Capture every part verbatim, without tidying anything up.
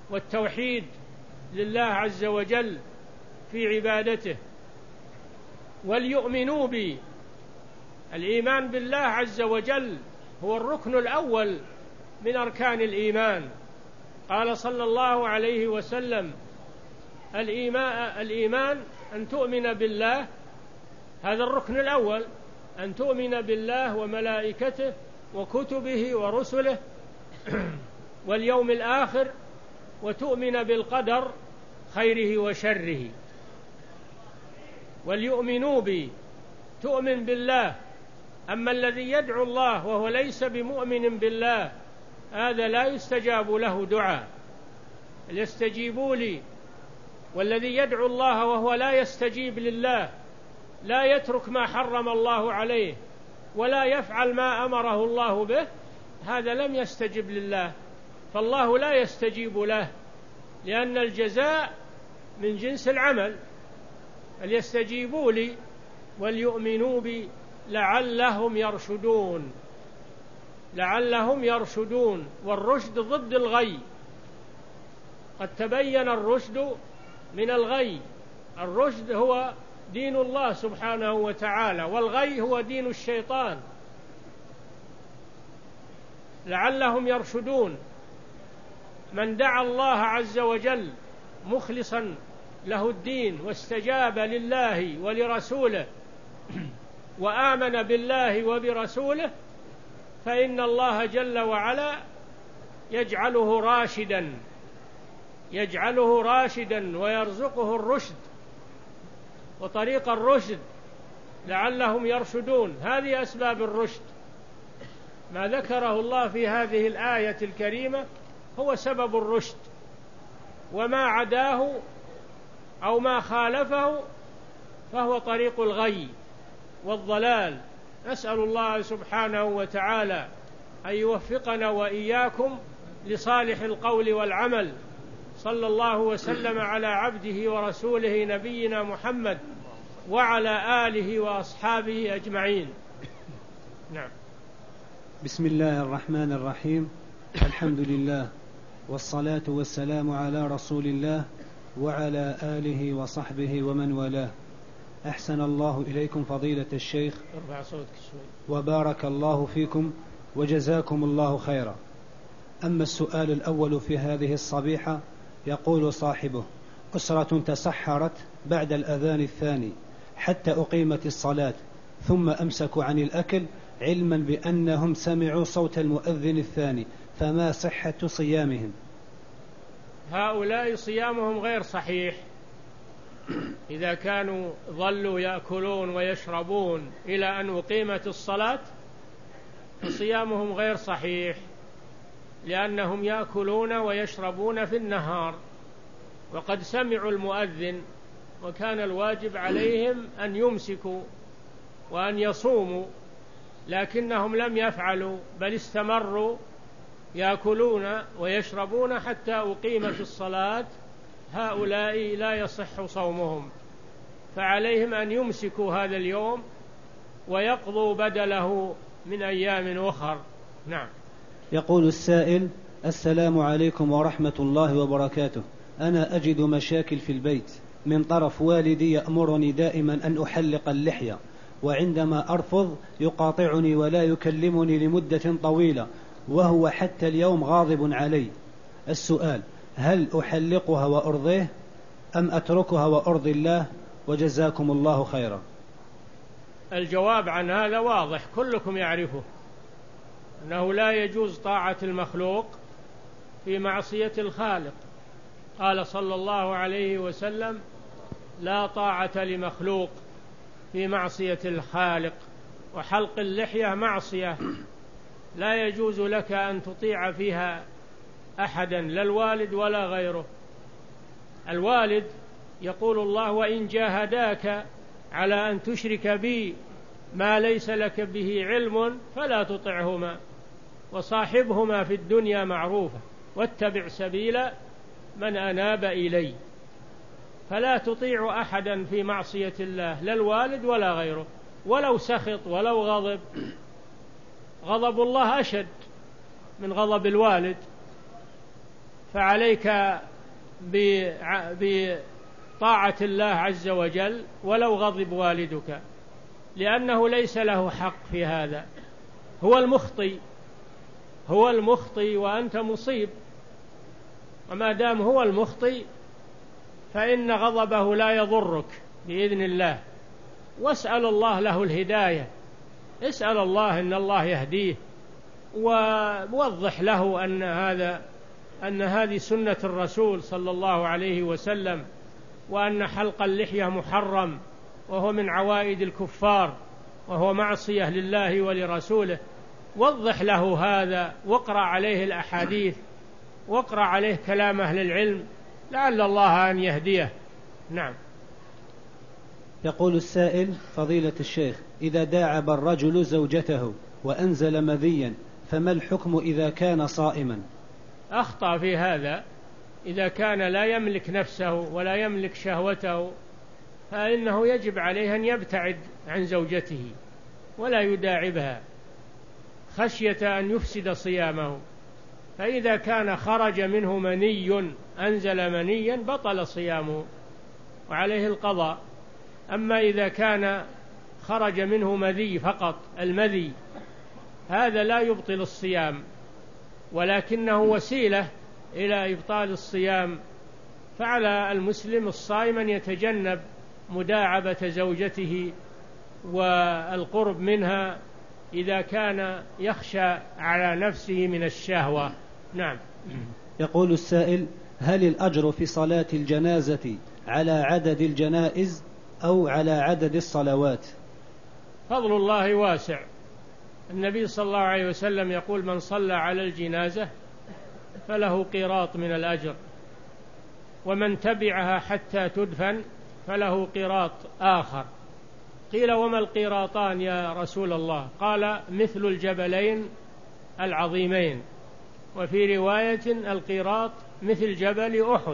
والتوحيد لله عز وجل في عبادته. وليؤمنوا بي، الإيمان بالله عز وجل هو الركن الأول من أركان الإيمان. قال صلى الله عليه وسلم: الإيمان, الإيمان أن تؤمن بالله، هذا الركن الأول، أن تؤمن بالله وملائكته وكتبه ورسله واليوم الآخر، وتؤمن بالقدر خيره وشره. وليؤمنوا بي، تؤمن بالله. أما الذي يدعو الله وهو ليس بمؤمن بالله هذا لا يستجاب له دعاء. يستجيبوا لي. والذي يدعو الله وهو لا يستجيب لله، لا يترك ما حرم الله عليه ولا يفعل ما أمره الله به، هذا لم يستجب لله، فالله لا يستجيب له، لأن الجزاء من جنس العمل. فليستجيبوا لي وليؤمنوا بي لعلهم يرشدون. لعلهم يرشدون، والرشد ضد الغي. قد تبين الرشد من الغي. الرشد هو دين الله سبحانه وتعالى، والغي هو دين الشيطان. لعلهم يرشدون، من دعا الله عز وجل مخلصا له الدين واستجاب لله ولرسوله وآمن بالله وبرسوله، فإن الله جل وعلا يجعله راشدا يجعله راشدا ويرزقه الرشد وطريق الرشد. لعلهم يرشدون، هذه أسباب الرشد. ما ذكره الله في هذه الآية الكريمة هو سبب الرشد، وما عداه أو ما خالفه فهو طريق الغي والضلال. نسأل الله سبحانه وتعالى أن يوفقنا وإياكم لصالح القول والعمل. صلى الله وسلم على عبده ورسوله نبينا محمد وعلى آله وأصحابه أجمعين. نعم. بسم الله الرحمن الرحيم. الحمد لله والصلاة والسلام على رسول الله وعلى آله وصحبه ومن والاه. أحسن الله إليكم فضيلة الشيخ، ارفع صوتك شوي، وبارك الله فيكم وجزاكم الله خيرا. أما السؤال الأول في هذه الصبيحة، يقول صاحبه: أسرة تسحرت بعد الأذان الثاني حتى أقيمت الصلاة، ثم أمسكوا عن الأكل علما بأنهم سمعوا صوت المؤذن الثاني، فما صحة صيامهم؟ هؤلاء صيامهم غير صحيح. إذا كانوا ظلوا يأكلون ويشربون إلى أن أقيمت الصلاة فصيامهم غير صحيح، لأنهم يأكلون ويشربون في النهار وقد سمعوا المؤذن، وكان الواجب عليهم أن يمسكوا وأن يصوموا، لكنهم لم يفعلوا، بل استمروا يأكلون ويشربون حتى أقيمت الصلاة. هؤلاء لا يصح صومهم، فعليهم أن يمسكوا هذا اليوم ويقضوا بدله من أيام أخر. نعم. يقول السائل: السلام عليكم ورحمة الله وبركاته. أنا أجد مشاكل في البيت من طرف والدي، يأمرني دائما أن أحلق اللحية، وعندما أرفض يقاطعني ولا يكلمني لمدة طويلة، وهو حتى اليوم غاضب علي. السؤال: هل أحلقها وأرضيه أم أتركها وأرضي الله؟ وجزاكم الله خيرا. الجواب عن هذا واضح، كلكم يعرفه، أنه لا يجوز طاعة المخلوق في معصية الخالق. قال صلى الله عليه وسلم: لا طاعة لمخلوق في معصية الخالق. وحلق اللحية معصية لا يجوز لك أن تطيع فيها أحدا، لا الوالد ولا غيره. الوالد يقول الله: وإن جاهداك على أن تشرك بي ما ليس لك به علم فلا تطعهما وصاحبهما في الدنيا معروفة واتبع سبيل من أناب إلي. فلا تطيع أحدا في معصية الله، لا الوالد ولا غيره، ولو سخط ولو غضب. غضب الله أشد من غضب الوالد. فعليك بطاعة الله عز وجل ولو غضب والدك، لأنه ليس له حق في هذا، هو المخطئ هو المخطئ وأنت مصيب، وما دام هو المخطئ فإن غضبه لا يضرك بإذن الله. واسأل الله له الهداية، اسأل الله أن الله يهديه، ووضح له أن هذا أن هذه سنة الرسول صلى الله عليه وسلم، وأن حلق اللحية محرم وهو من عوائد الكفار وهو معصية لله ولرسوله. وضح له هذا، واقرأ عليه الأحاديث، واقرأ عليه كلام أهل العلم، لعل الله أن يهديه. نعم. يقول السائل: فضيلة الشيخ، إذا داعب الرجل زوجته وأنزل مذيا فما الحكم إذا كان صائما؟ أخطأ في هذا. إذا كان لا يملك نفسه ولا يملك شهوته فإنه يجب عليه أن يبتعد عن زوجته ولا يداعبها خشية أن يفسد صيامه. فإذا كان خرج منه مني أنزل منيا بطل صيامه وعليه القضاء. أما إذا كان خرج منه مذي فقط، المذي هذا لا يبطل الصيام ولكنه وسيلة إلى إبطال الصيام، فعلى المسلم الصائم أن يتجنب مداعبة زوجته والقرب منها إذا كان يخشى على نفسه من الشهوة. نعم. يقول السائل: هل الأجر في صلاة الجنازة على عدد الجنائز أو على عدد الصلوات؟ فضل الله واسع. النبي صلى الله عليه وسلم يقول: من صلى على الجنازة فله قيراط من الأجر، ومن تبعها حتى تدفن فله قيراط آخر. قيل: وما القيراطان يا رسول الله؟ قال: مثل الجبلين العظيمين، وفي رواية القيراط مثل جبل أحد.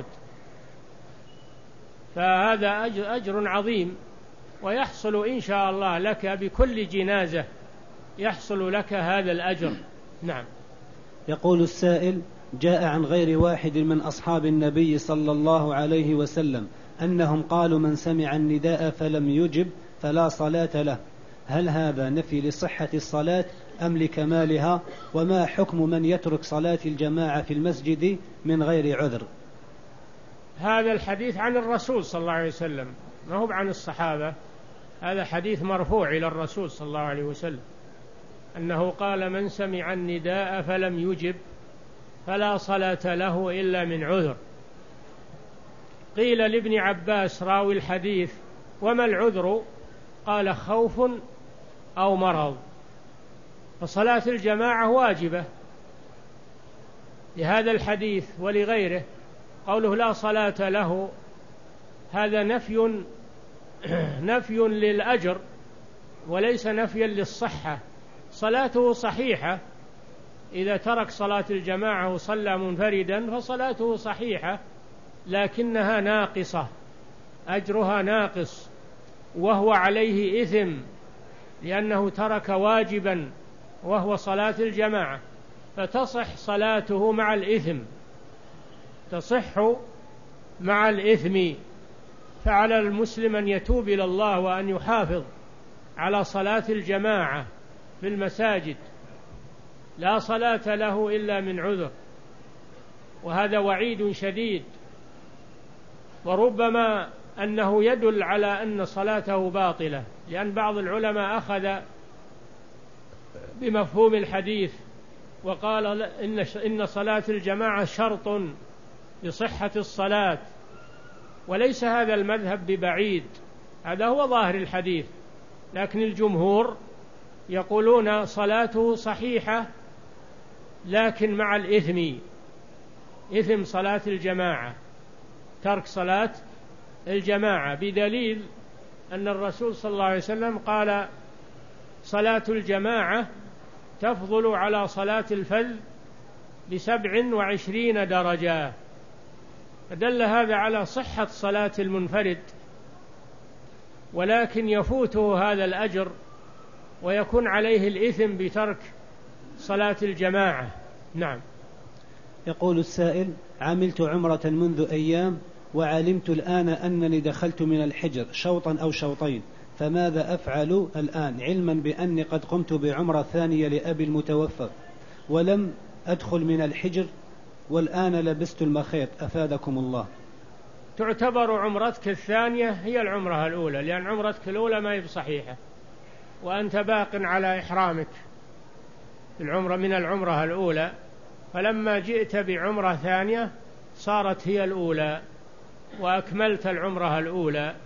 فهذا أجر عظيم، ويحصل إن شاء الله لك بكل جنازة يحصل لك هذا الأجر. نعم. يقول السائل: جاء عن غير واحد من أصحاب النبي صلى الله عليه وسلم أنهم قالوا: من سمع النداء فلم يجب فلا صلاة له. هل هذا نفي لصحة الصلاة أم لكمالها؟ وما حكم من يترك صلاة الجماعة في المسجد من غير عذر؟ هذا الحديث عن الرسول صلى الله عليه وسلم، ما هو عن الصحابة. هذا حديث مرفوع إلى الرسول صلى الله عليه وسلم أنه قال: من سمع النداء فلم يجب فلا صلاة له إلا من عذر. قيل لابن عباس راوي الحديث: وما العذر؟ قال: خوف أو مرض. فصلاة الجماعة واجبة لهذا الحديث ولغيره. قوله لا صلاة له هذا نفي نفي للأجر وليس نفيا للصحة. صلاته صحيحة، إذا ترك صلاة الجماعة وصلى منفردا فصلاته صحيحة، لكنها ناقصة، أجرها ناقص، وهو عليه إثم لأنه ترك واجبا وهو صلاة الجماعة، فتصح صلاته مع الإثم، تصح مع الإثم. فعلى المسلم أن يتوب إلى الله وأن يحافظ على صلاة الجماعة في المساجد. لا صلاة له إلا من عذر، وهذا وعيد شديد، وربما أنه يدل على أن صلاته باطلة، لأن بعض العلماء أخذ بمفهوم الحديث وقال إن صلاة الجماعة شرط لصحة الصلاة، وليس هذا المذهب ببعيد، هذا هو ظاهر الحديث، لكن الجمهور يقولون صلاته صحيحة لكن مع الإثم، إثم صلاة الجماعة، ترك صلاة الجماعة، بدليل أن الرسول صلى الله عليه وسلم قال: صلاة الجماعة تفضل على صلاة الفذ بسبع وعشرين درجة. فدل هذا على صحة صلاة المنفرد، ولكن يفوته هذا الأجر ويكون عليه الإثم بترك صلاة الجماعة. نعم. يقول السائل: عملت عمرة منذ أيام وعلمت الآن أنني دخلت من الحجر شوطا أو شوطين، فماذا أفعل الآن علما بأني قد قمت بعمرة ثانية لأبي المتوفى ولم أدخل من الحجر والآن لبست المخيط أفادكم الله؟ تعتبر عمرتك الثانية هي العمرة الأولى، لأن عمرتك الأولى ما هي بصحيحة وأنت باق على إحرامك العمرة من العمرة الأولى، فلما جئت بعمرة ثانية صارت هي الأولى وأكملت العمرة الأولى.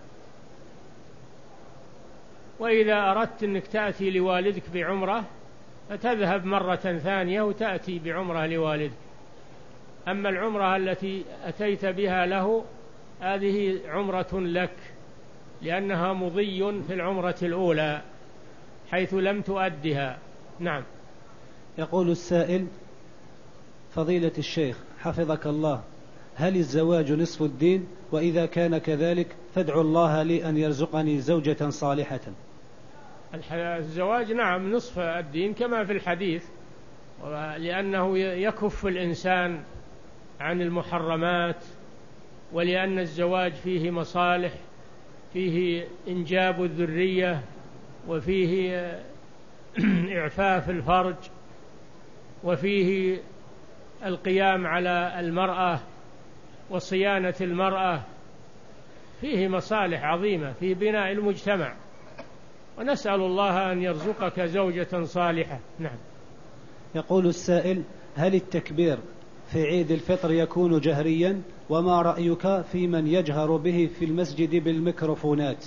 وإذا أردت أنك تأتي لوالدك بعمرة فتذهب مرة ثانية وتأتي بعمرة لوالدك. أما العمرة التي أتيت بها له هذه عمرة لك، لأنها مضي في العمرة الأولى حيث لم تؤدها. نعم. يقول السائل: فضيلة الشيخ حفظك الله، هل الزواج نصف الدين؟ وإذا كان كذلك فادعوا الله لي أن يرزقني زوجة صالحة. الزواج نعم نصف الدين كما في الحديث، لأنه يكف الإنسان عن المحرمات، ولأن الزواج فيه مصالح، فيه إنجاب الذرية، وفيه إعفاف الفرج، وفيه القيام على المرأة وصيانة المرأة، فيه مصالح عظيمة في بناء المجتمع، ونسأل الله أن يرزقك زوجة صالحة. نعم. يقول السائل: هل التكبير في عيد الفطر يكون جهريا؟ وما رأيك في من يجهر به في المسجد بالميكروفونات؟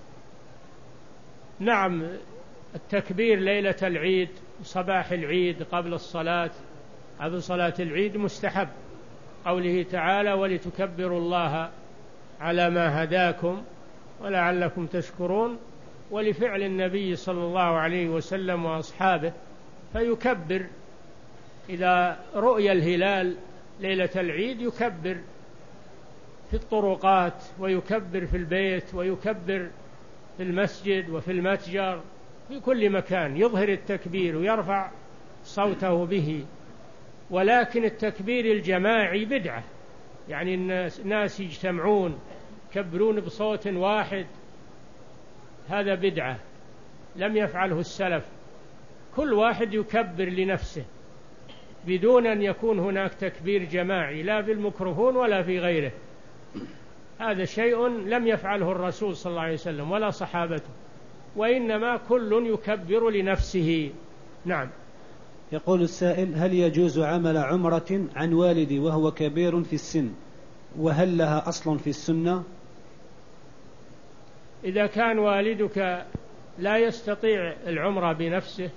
نعم، التكبير ليلة العيد صباح العيد قبل الصلاة قبل صلاة العيد مستحب، قوله تعالى: ولتكبروا الله على ما هداكم ولعلكم تشكرون، ولفعل النبي صلى الله عليه وسلم وأصحابه، فيكبر إذا رؤي الهلال ليلة العيد يكبر في الطرقات، ويكبر في البيت، ويكبر في المسجد وفي المتجر، في كل مكان يظهر التكبير ويرفع صوته به. ولكن التكبير الجماعي بدعة، يعني الناس ناس يجتمعون يكبرون بصوت واحد، هذا بدعة لم يفعله السلف. كل واحد يكبر لنفسه بدون أن يكون هناك تكبير جماعي لا في الميكروفون ولا في غيره. هذا شيء لم يفعله الرسول صلى الله عليه وسلم ولا صحابته، وإنما كل يكبر لنفسه. نعم. يقول السائل: هل يجوز عمل عمرة عن والدي وهو كبير في السن، وهل لها أصل في السنة؟ إذا كان والدك لا يستطيع العمرة بنفسه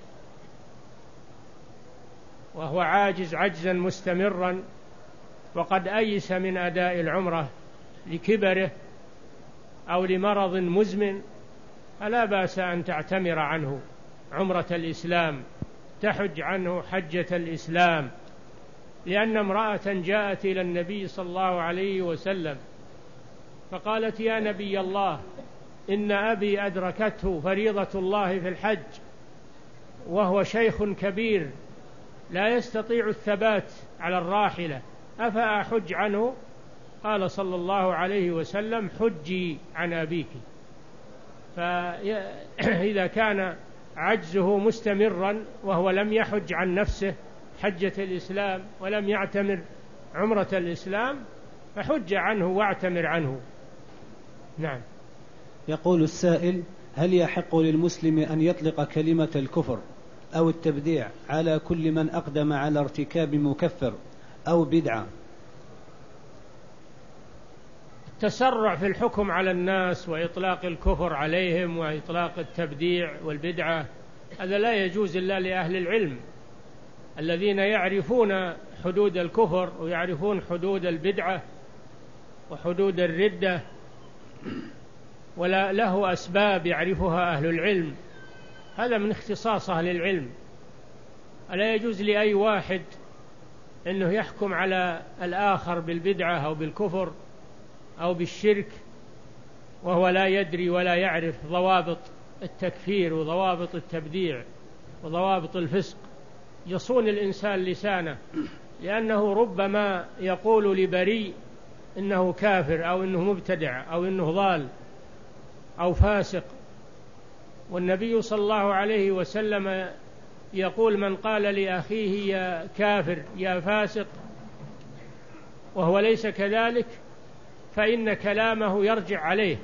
وهو عاجز عجزا مستمرا وقد أيس من أداء العمرة لكبره أو لمرض مزمن، فلا بأس أن تعتمر عنه عمرة الإسلام، تحج عنه حجة الإسلام. لأن امرأة جاءت إلى النبي صلى الله عليه وسلم فقالت: يا نبي الله، إن أبي أدركته فريضة الله في الحج وهو شيخ كبير لا يستطيع الثبات على الراحلة، أفأحج عنه؟ قال صلى الله عليه وسلم: حجي عن أبيك. فإذا كان عجزه مستمرا وهو لم يحج عن نفسه حجة الإسلام ولم يعتمر عمرة الإسلام فحج عنه واعتمر عنه. نعم. يقول السائل: هل يحق للمسلم أن يطلق كلمة الكفر أو التبديع على كل من أقدم على ارتكاب مكفر أو بدعة؟ التسرع في الحكم على الناس وإطلاق الكفر عليهم وإطلاق التبديع والبدعة هذا لا يجوز إلا لأهل العلم الذين يعرفون حدود الكفر ويعرفون حدود البدعة وحدود الردة، ولا له أسباب يعرفها أهل العلم، هذا من اختصاص أهل العلم. ألا يجوز لأي واحد أنه يحكم على الآخر بالبدعة أو بالكفر أو بالشرك وهو لا يدري ولا يعرف ضوابط التكفير وضوابط التبديع وضوابط الفسق. يصون الإنسان لسانه لأنه ربما يقول لبريء إنه كافر أو إنه مبتدع أو إنه ضال أو فاسق، والنبي صلى الله عليه وسلم يقول من قال لأخيه يا كافر يا فاسق وهو ليس كذلك فإن كلامه يرجع عليه،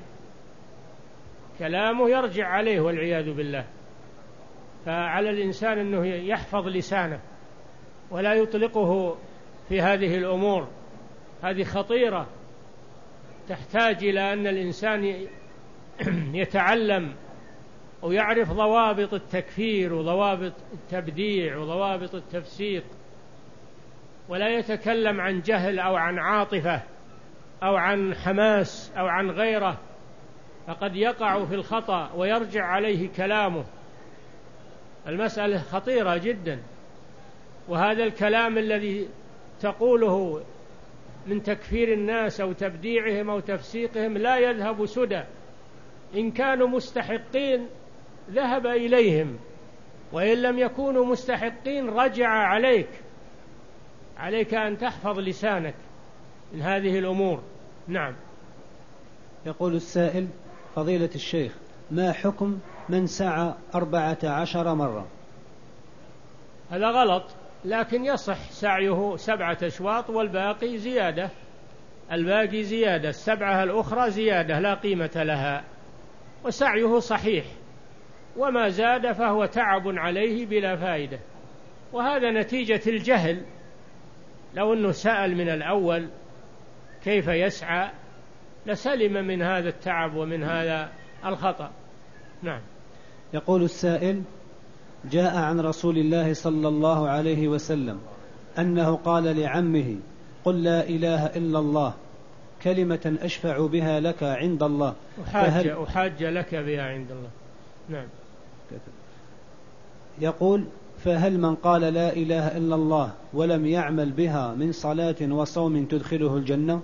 كلامه يرجع عليه والعياذ بالله. فعلى الإنسان أنه يحفظ لسانه ولا يطلقه في هذه الأمور، هذه خطيرة، تحتاج إلى أن الإنسان يتعلم ويعرف ضوابط التكفير وضوابط التبديع وضوابط التفسيق، ولا يتكلم عن جهل أو عن عاطفة أو عن حماس أو عن غيره، فقد يقع في الخطأ ويرجع عليه كلامه. المسألة خطيرة جدا، وهذا الكلام الذي تقوله من تكفير الناس أو تبديعهم أو تفسيقهم لا يذهب سدى، إن كانوا مستحقين ذهب إليهم، وإن لم يكونوا مستحقين رجع عليك. عليك أن تحفظ لسانك من هذه الأمور. نعم. يقول السائل: فضيلة الشيخ، ما حكم من سعى أربعة عشر مرة؟ هذا غلط، لكن يصح سعيه سبعة أشواط والباقي زيادة، الباقي زيادة، السبعة الأخرى زيادة لا قيمة لها، وسعيه صحيح، وما زاد فهو تعب عليه بلا فائدة، وهذا نتيجة الجهل. لو أنه سأل من الأول كيف يسعى لسلم من هذا التعب ومن هذا الخطأ. نعم. يقول السائل: جاء عن رسول الله صلى الله عليه وسلم أنه قال لعمه: قل لا إله إلا الله كلمة أشفع بها لك عند الله، أحاج, أحاج لك بها عند الله. نعم. يقول: فهل من قال لا إله إلا الله ولم يعمل بها من صلاة وصوم تدخله الجنة؟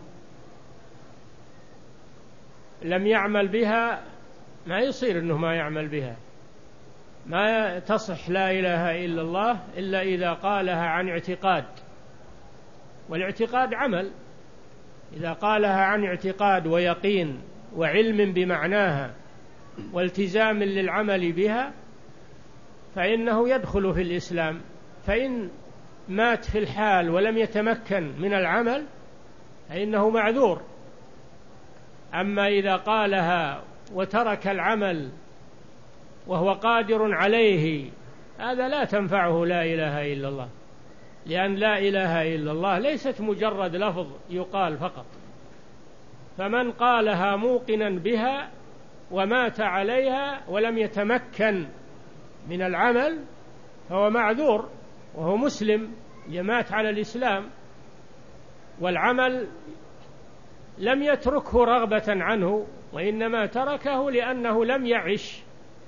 لم يعمل بها ما يصير أنه ما يعمل بها، ما تصح لا إله إلا الله إلا إذا قالها عن اعتقاد، والاعتقاد عمل. إذا قالها عن اعتقاد ويقين وعلم بمعناها والتزام للعمل بها فإنه يدخل في الإسلام. فإن مات في الحال ولم يتمكن من العمل فإنه معذور. أما إذا قالها وترك العمل وهو قادر عليه هذا لا تنفعه لا إله إلا الله، لأن لا إله إلا الله ليست مجرد لفظ يقال فقط. فمن قالها موقنا بها ومات عليها ولم يتمكن من العمل فهو معذور، وهو مسلم يمات على الإسلام، والعمل لم يتركه رغبة عنه، وإنما تركه لأنه لم يعش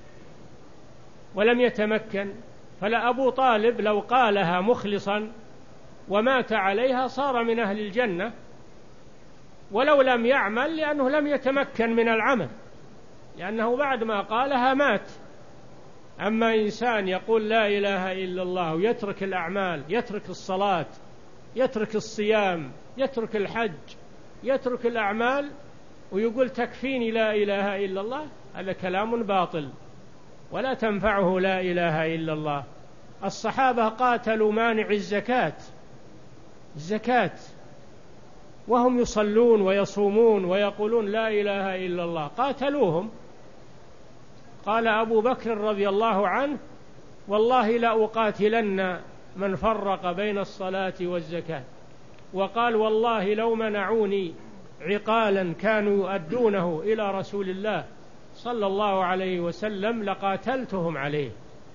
ولم يتمكن. فلا أبو طالب لو قالها مخلصا ومات عليها صار من أهل الجنة، ولو لم يعمل لأنه لم يتمكن من العمل، لأنه بعد ما قالها مات. أما إنسان يقول لا إله إلا الله ويترك الأعمال، يترك الصلاة، يترك الصيام، يترك الحج، يترك الأعمال ويقول تكفيني لا إله إلا الله، هذا كلام باطل ولا تنفعه لا إله إلا الله. الصحابة قاتلوا مانع الزكاة الزكاة وهم يصلون ويصومون ويقولون لا إله إلا الله، قاتلوهم. قال أبو بكر رضي الله عنه: والله لا أقاتلن من فرق بين الصلاة والزكاة. وقال: والله لو منعوني عقالا كانوا يؤدونه إلى رسول الله صلى الله عليه وسلم لقاتلتهم عليه.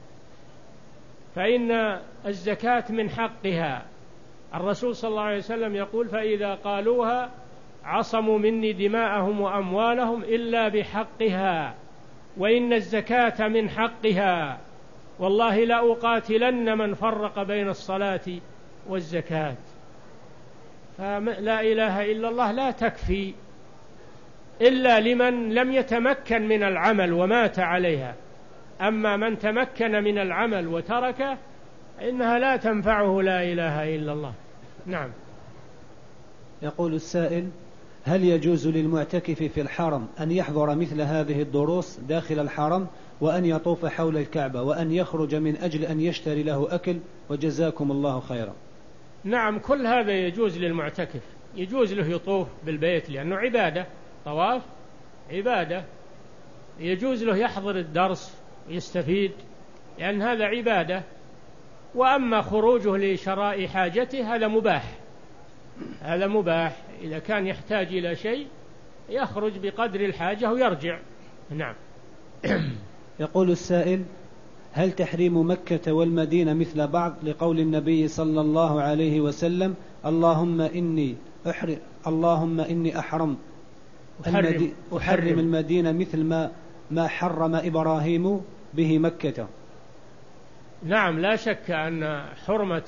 فإن الزكاة من حقها، الرسول صلى الله عليه وسلم يقول: فإذا قالوها عصموا مني دماءهم وأموالهم إلا بحقها، وإن الزكاة من حقها، والله لا أقاتلن من فرق بين الصلاة والزكاة. فلا إله إلا الله لا تكفي إلا لمن لم يتمكن من العمل ومات عليها. أما من تمكن من العمل وتركه إنها لا تنفعه لا إله إلا الله. نعم. يقول السائل: هل يجوز للمعتكف في الحرم أن يحضر مثل هذه الدروس داخل الحرم، وأن يطوف حول الكعبة، وأن يخرج من أجل أن يشتري له أكل؟ وجزاكم الله خيرا. نعم، كل هذا يجوز للمعتكف، يجوز له يطوف بالبيت لأنه عبادة، طواف عبادة، يجوز له يحضر الدرس ويستفيد لأن هذا عبادة. وأما خروجه لشراء حاجته هذا مباح، هذا مباح إذا كان يحتاج إلى شيء يخرج بقدر الحاجة ويرجع. نعم. يقول السائل: هل تحريم مكة والمدينة مثل بعض لقول النبي صلى الله عليه وسلم: اللهم إني أحرم اللهم إني أحرم أحرم, أحرم المدينة مثل ما ما حرم إبراهيم به مكة؟ نعم، لا شك أن حرمة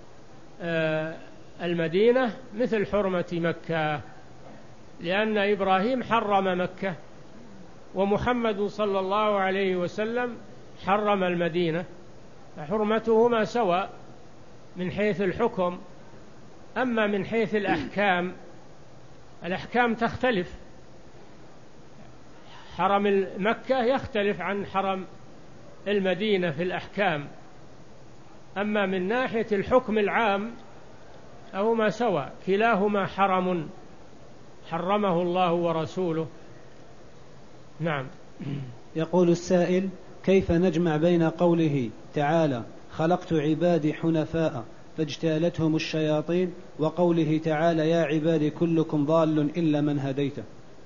المدينة مثل حرمة مكة، لأن إبراهيم حرم مكة ومحمد صلى الله عليه وسلم حرم المدينة، فحرمتهما سواء من حيث الحكم. أما من حيث الأحكام، الأحكام تختلف، حرم مكة يختلف عن حرم المدينة في الأحكام. أما من ناحية الحكم العام فهما سواء، كلاهما حرم حرمه الله ورسوله. نعم. يقول السائل: كيف نجمع بين قوله تعالى: خلقت عبادي حنفاء فاجتالتهم الشياطين، وقوله تعالى: يا عبادي كلكم ضال إلا من هديته؟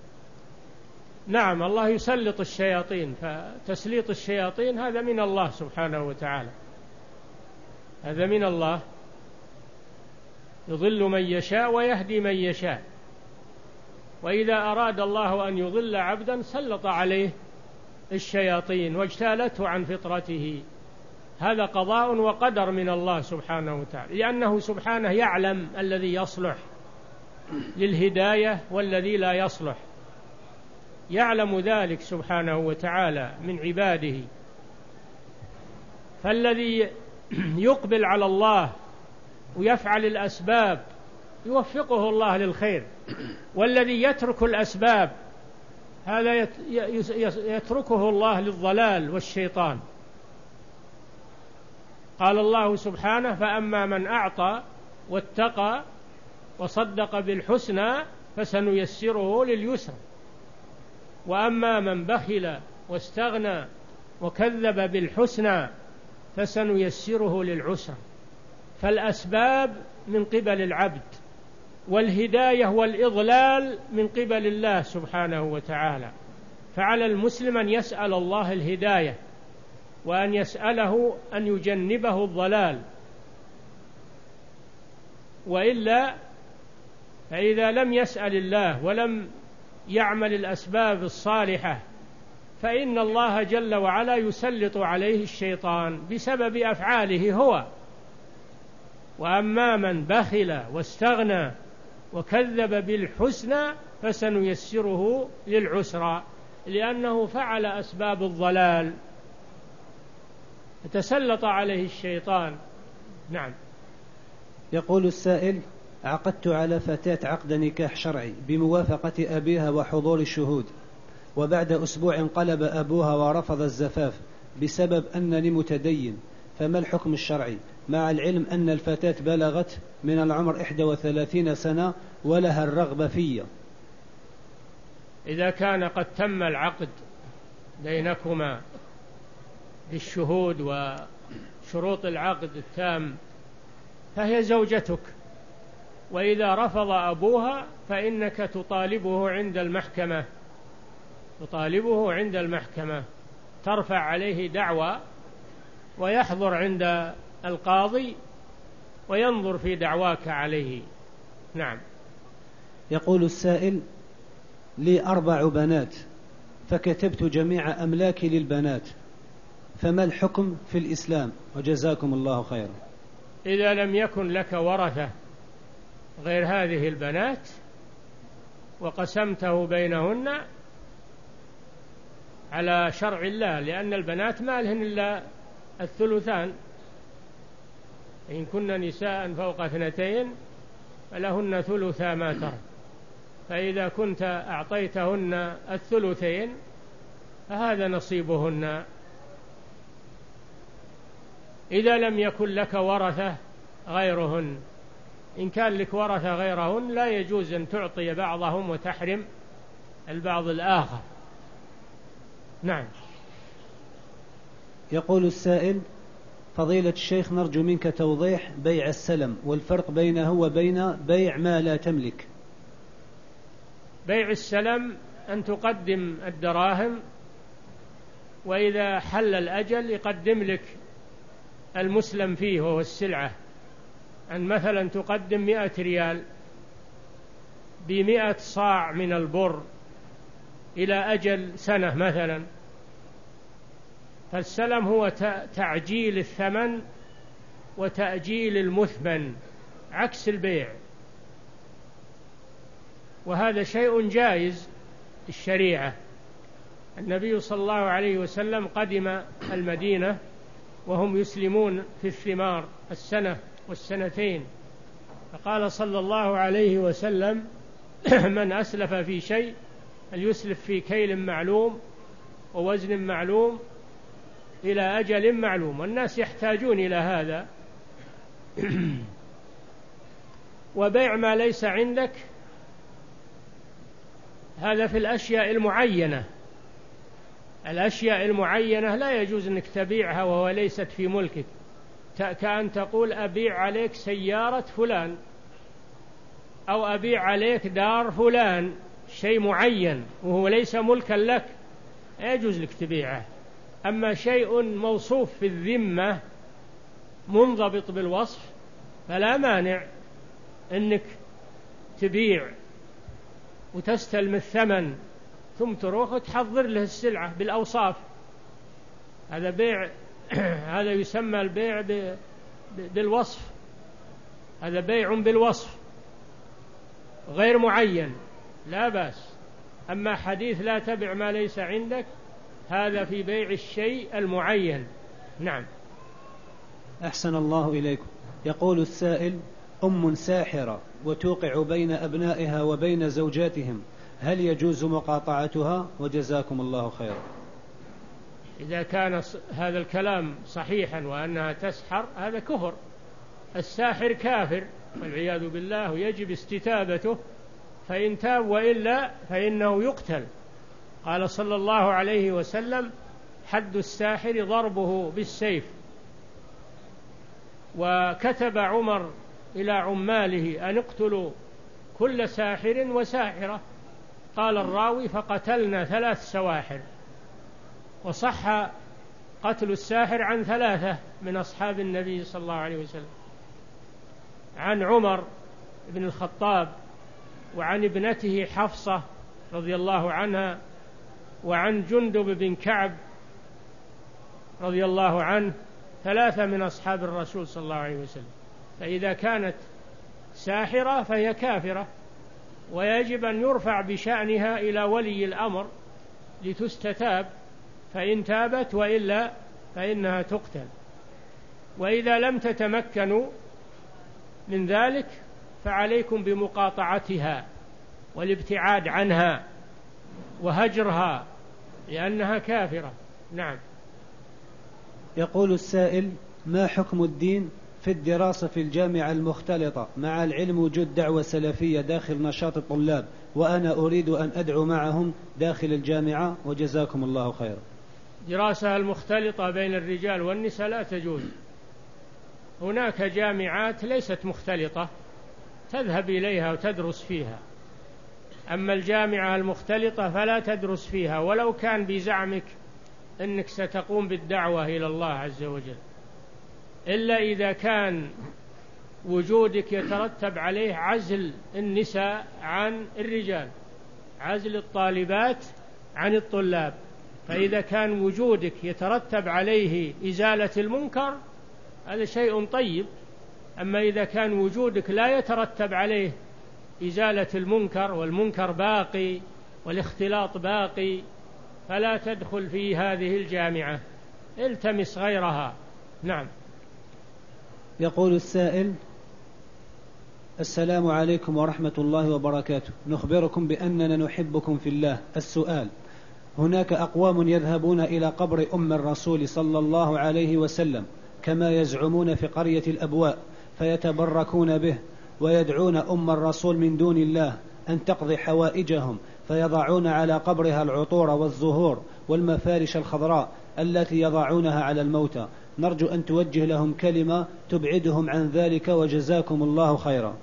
نعم، الله يسلط الشياطين، فتسليط الشياطين هذا من الله سبحانه وتعالى، هذا من الله، يضل من يشاء ويهدي من يشاء. وإذا أراد الله أن يضل عبدا سلط عليه الشياطين واجتالته عن فطرته، هذا قضاء وقدر من الله سبحانه وتعالى، لأنه سبحانه يعلم الذي يصلح للهداية والذي لا يصلح، يعلم ذلك سبحانه وتعالى من عباده. فالذي يقبل على الله ويفعل الأسباب يوفقه الله للخير، والذي يترك الأسباب هذا يتركه الله للضلال والشيطان. قال الله سبحانه: فأما من أعطى واتقى وصدق بالحسنى فسنيسره لليسرى، وأما من بخل واستغنى وكذب بالحسنى فسنيسره للعسرى. فالأسباب من قبل العبد، والهداية والإضلال من قبل الله سبحانه وتعالى. فعلى المسلم أن يسأل الله الهداية، وأن يسأله أن يجنبه الضلال، وإلا فإذا لم يسأل الله ولم يعمل الأسباب الصالحة فإن الله جل وعلا يسلط عليه الشيطان بسبب أفعاله هو. وأما من بخل واستغنى وكذب بالحسنى فسنيسره للعسرى، لأنه فعل أسباب الضلال فتسلط عليه الشيطان. نعم. يقول السائل: عقدت على فتاة عقد نكاح شرعي بموافقة أبيها وحضور الشهود، وبعد أسبوع انقلب أبوها ورفض الزفاف بسبب أنني متدين، فما الحكم الشرعي، مع العلم أن الفتاة بلغت من العمر إحدى وثلاثين سنة ولها الرغبة في؟ إذا كان قد تم العقد بينكما بالشهود وشروط العقد التام فهي زوجتك، وإذا رفض أبوها فإنك تطالبه عند المحكمة، تطالبه عند المحكمة، ترفع عليه دعوى ويحضر عند القاضي وينظر في دعواك عليه. نعم. يقول السائل: لي أربع بنات فكتبت جميع أملاكي للبنات، فما الحكم في الإسلام؟ وجزاكم الله خيرا. إذا لم يكن لك ورثة غير هذه البنات وقسمته بينهن على شرع الله، لأن البنات ما لهن إلا الثلثان، إن كن نساء فوق اثنتين فلهن ثلثا ما ترك. فإذا كنت أعطيتهن الثلثين فهذا نصيبهن. إذا لم يكن لك ورثة غيرهن، إن كان لك ورثة غيرهن لا يجوز أن تعطي بعضهم وتحرم البعض الآخر. نعم. يقول السائل: فضيلة الشيخ، نرجو منك توضيح بيع السلم والفرق بينه وبين بيع ما لا تملك. بيع السلم أن تقدم الدراهم، وإذا حل الأجل يقدم لك المسلم فيه وهو السلعة، أن مثلا تقدم مئة ريال بمئة صاع من البر إلى أجل سنة مثلا، فالسلم هو تعجيل الثمن وتأجيل المثمن عكس البيع، وهذا شيء جائز في الشريعة. النبي صلى الله عليه وسلم قدم المدينة وهم يسلمون في الثمار السنة والسنتين، فقال صلى الله عليه وسلم: من أسلف في شيء فليسلف في كيل معلوم ووزن معلوم إلى أجل معلوم. والناس يحتاجون إلى هذا. وبيع ما ليس عندك هذا في الأشياء المعينة. الأشياء المعينة لا يجوز أنك تبيعها وهو ليست في ملكك، كأن تقول أبيع عليك سيارة فلان أو أبيع عليك دار فلان، شيء معين وهو ليس ملكا لك لا يجوز لك تبيعه. أما شيء موصوف في الذمة منضبط بالوصف فلا مانع أنك تبيع وتستلم الثمن ثم تروح وتحضر له السلعة بالأوصاف. هذا بيع هذا يسمى البيع بالوصف، هذا بيع بالوصف غير معين لا بأس. أما حديث لا تبع ما ليس عندك هذا في بيع الشيء المعين. نعم. أحسن الله إليكم. يقول السائل: أم ساحرة وتوقع بين أبنائها وبين زوجاتهم، هل يجوز مقاطعتها؟ وجزاكم الله خيرا. إذا كان هذا الكلام صحيحا وأنها تسحر هذا كفر. الساحر كافر والعياذ بالله، يجب استتابته، فإن تاب وإلا فإنه يقتل. قال صلى الله عليه وسلم: حد الساحر ضربه بالسيف. وكتب عمر إلى عماله أن اقتلوا كل ساحر وساحرة. قال الراوي: فقتلنا ثلاث سواحر. وصح قتل الساحر عن ثلاثة من أصحاب النبي صلى الله عليه وسلم، عن عمر بن الخطاب، وعن ابنته حفصة رضي الله عنها، وعن جندب بن كعب رضي الله عنه، ثلاثة من أصحاب الرسول صلى الله عليه وسلم. فإذا كانت ساحرة فهي كافرة، ويجب أن يرفع بشأنها إلى ولي الأمر لتستتاب، فإن تابت وإلا فإنها تقتل. وإذا لم تتمكنوا من ذلك فعليكم بمقاطعتها والابتعاد عنها وهجرها لأنها كافرة. نعم. يقول السائل: ما حكم الدين في الدراسة في الجامعة المختلطة، مع العلم وجود دعوة سلفية داخل نشاط الطلاب، وأنا أريد أن أدعو معهم داخل الجامعة؟ وجزاكم الله خيرا. دراسة المختلطة بين الرجال والنساء لا تجوز. هناك جامعات ليست مختلطة تذهب إليها وتدرس فيها، أما الجامعة المختلطة فلا تدرس فيها ولو كان بزعمك أنك ستقوم بالدعوة إلى الله عز وجل، إلا إذا كان وجودك يترتب عليه عزل النساء عن الرجال، عزل الطالبات عن الطلاب. فإذا كان وجودك يترتب عليه إزالة المنكر هذا شيء طيب. أما إذا كان وجودك لا يترتب عليه إزالة المنكر والمنكر باقي والاختلاط باقي فلا تدخل في هذه الجامعة، التمس غيرها. نعم. يقول السائل: السلام عليكم ورحمة الله وبركاته. نخبركم بأننا نحبكم في الله. السؤال: هناك أقوام يذهبون إلى قبر أم الرسول صلى الله عليه وسلم كما يزعمون في قرية الأبواء فيتبركون به ويدعون أم الرسول من دون الله أن تقضي حوائجهم، فيضعون على قبرها العطور والزهور والمفارش الخضراء التي يضعونها على الموتى. نرجو أن توجه لهم كلمة تبعدهم عن ذلك، وجزاكم الله خيرا.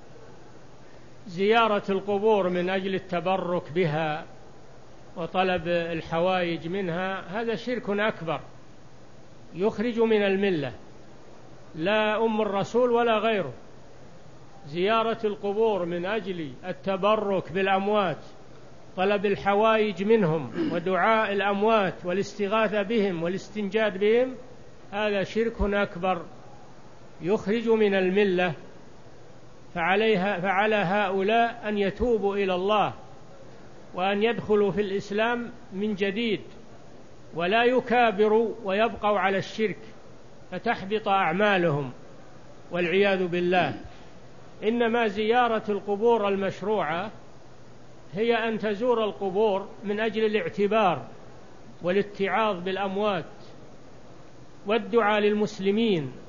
زيارة القبور من أجل التبرك بها وطلب الحوائج منها هذا شرك أكبر يخرج من الملة، لا أم الرسول ولا غيره. زيارة القبور من أجل التبرك بالأموات، طلب الحوائج منهم ودعاء الأموات والاستغاثة بهم والاستنجاد بهم، هذا شرك أكبر يخرج من الملة. فعليها فعلى هؤلاء أن يتوبوا إلى الله وأن يدخلوا في الإسلام من جديد، ولا يكابروا ويبقوا على الشرك فتحبط أعمالهم والعياذ بالله. إنما زيارة القبور المشروعة هي أن تزور القبور من أجل الاعتبار والاتعاظ بالأموات والدعاء للمسلمين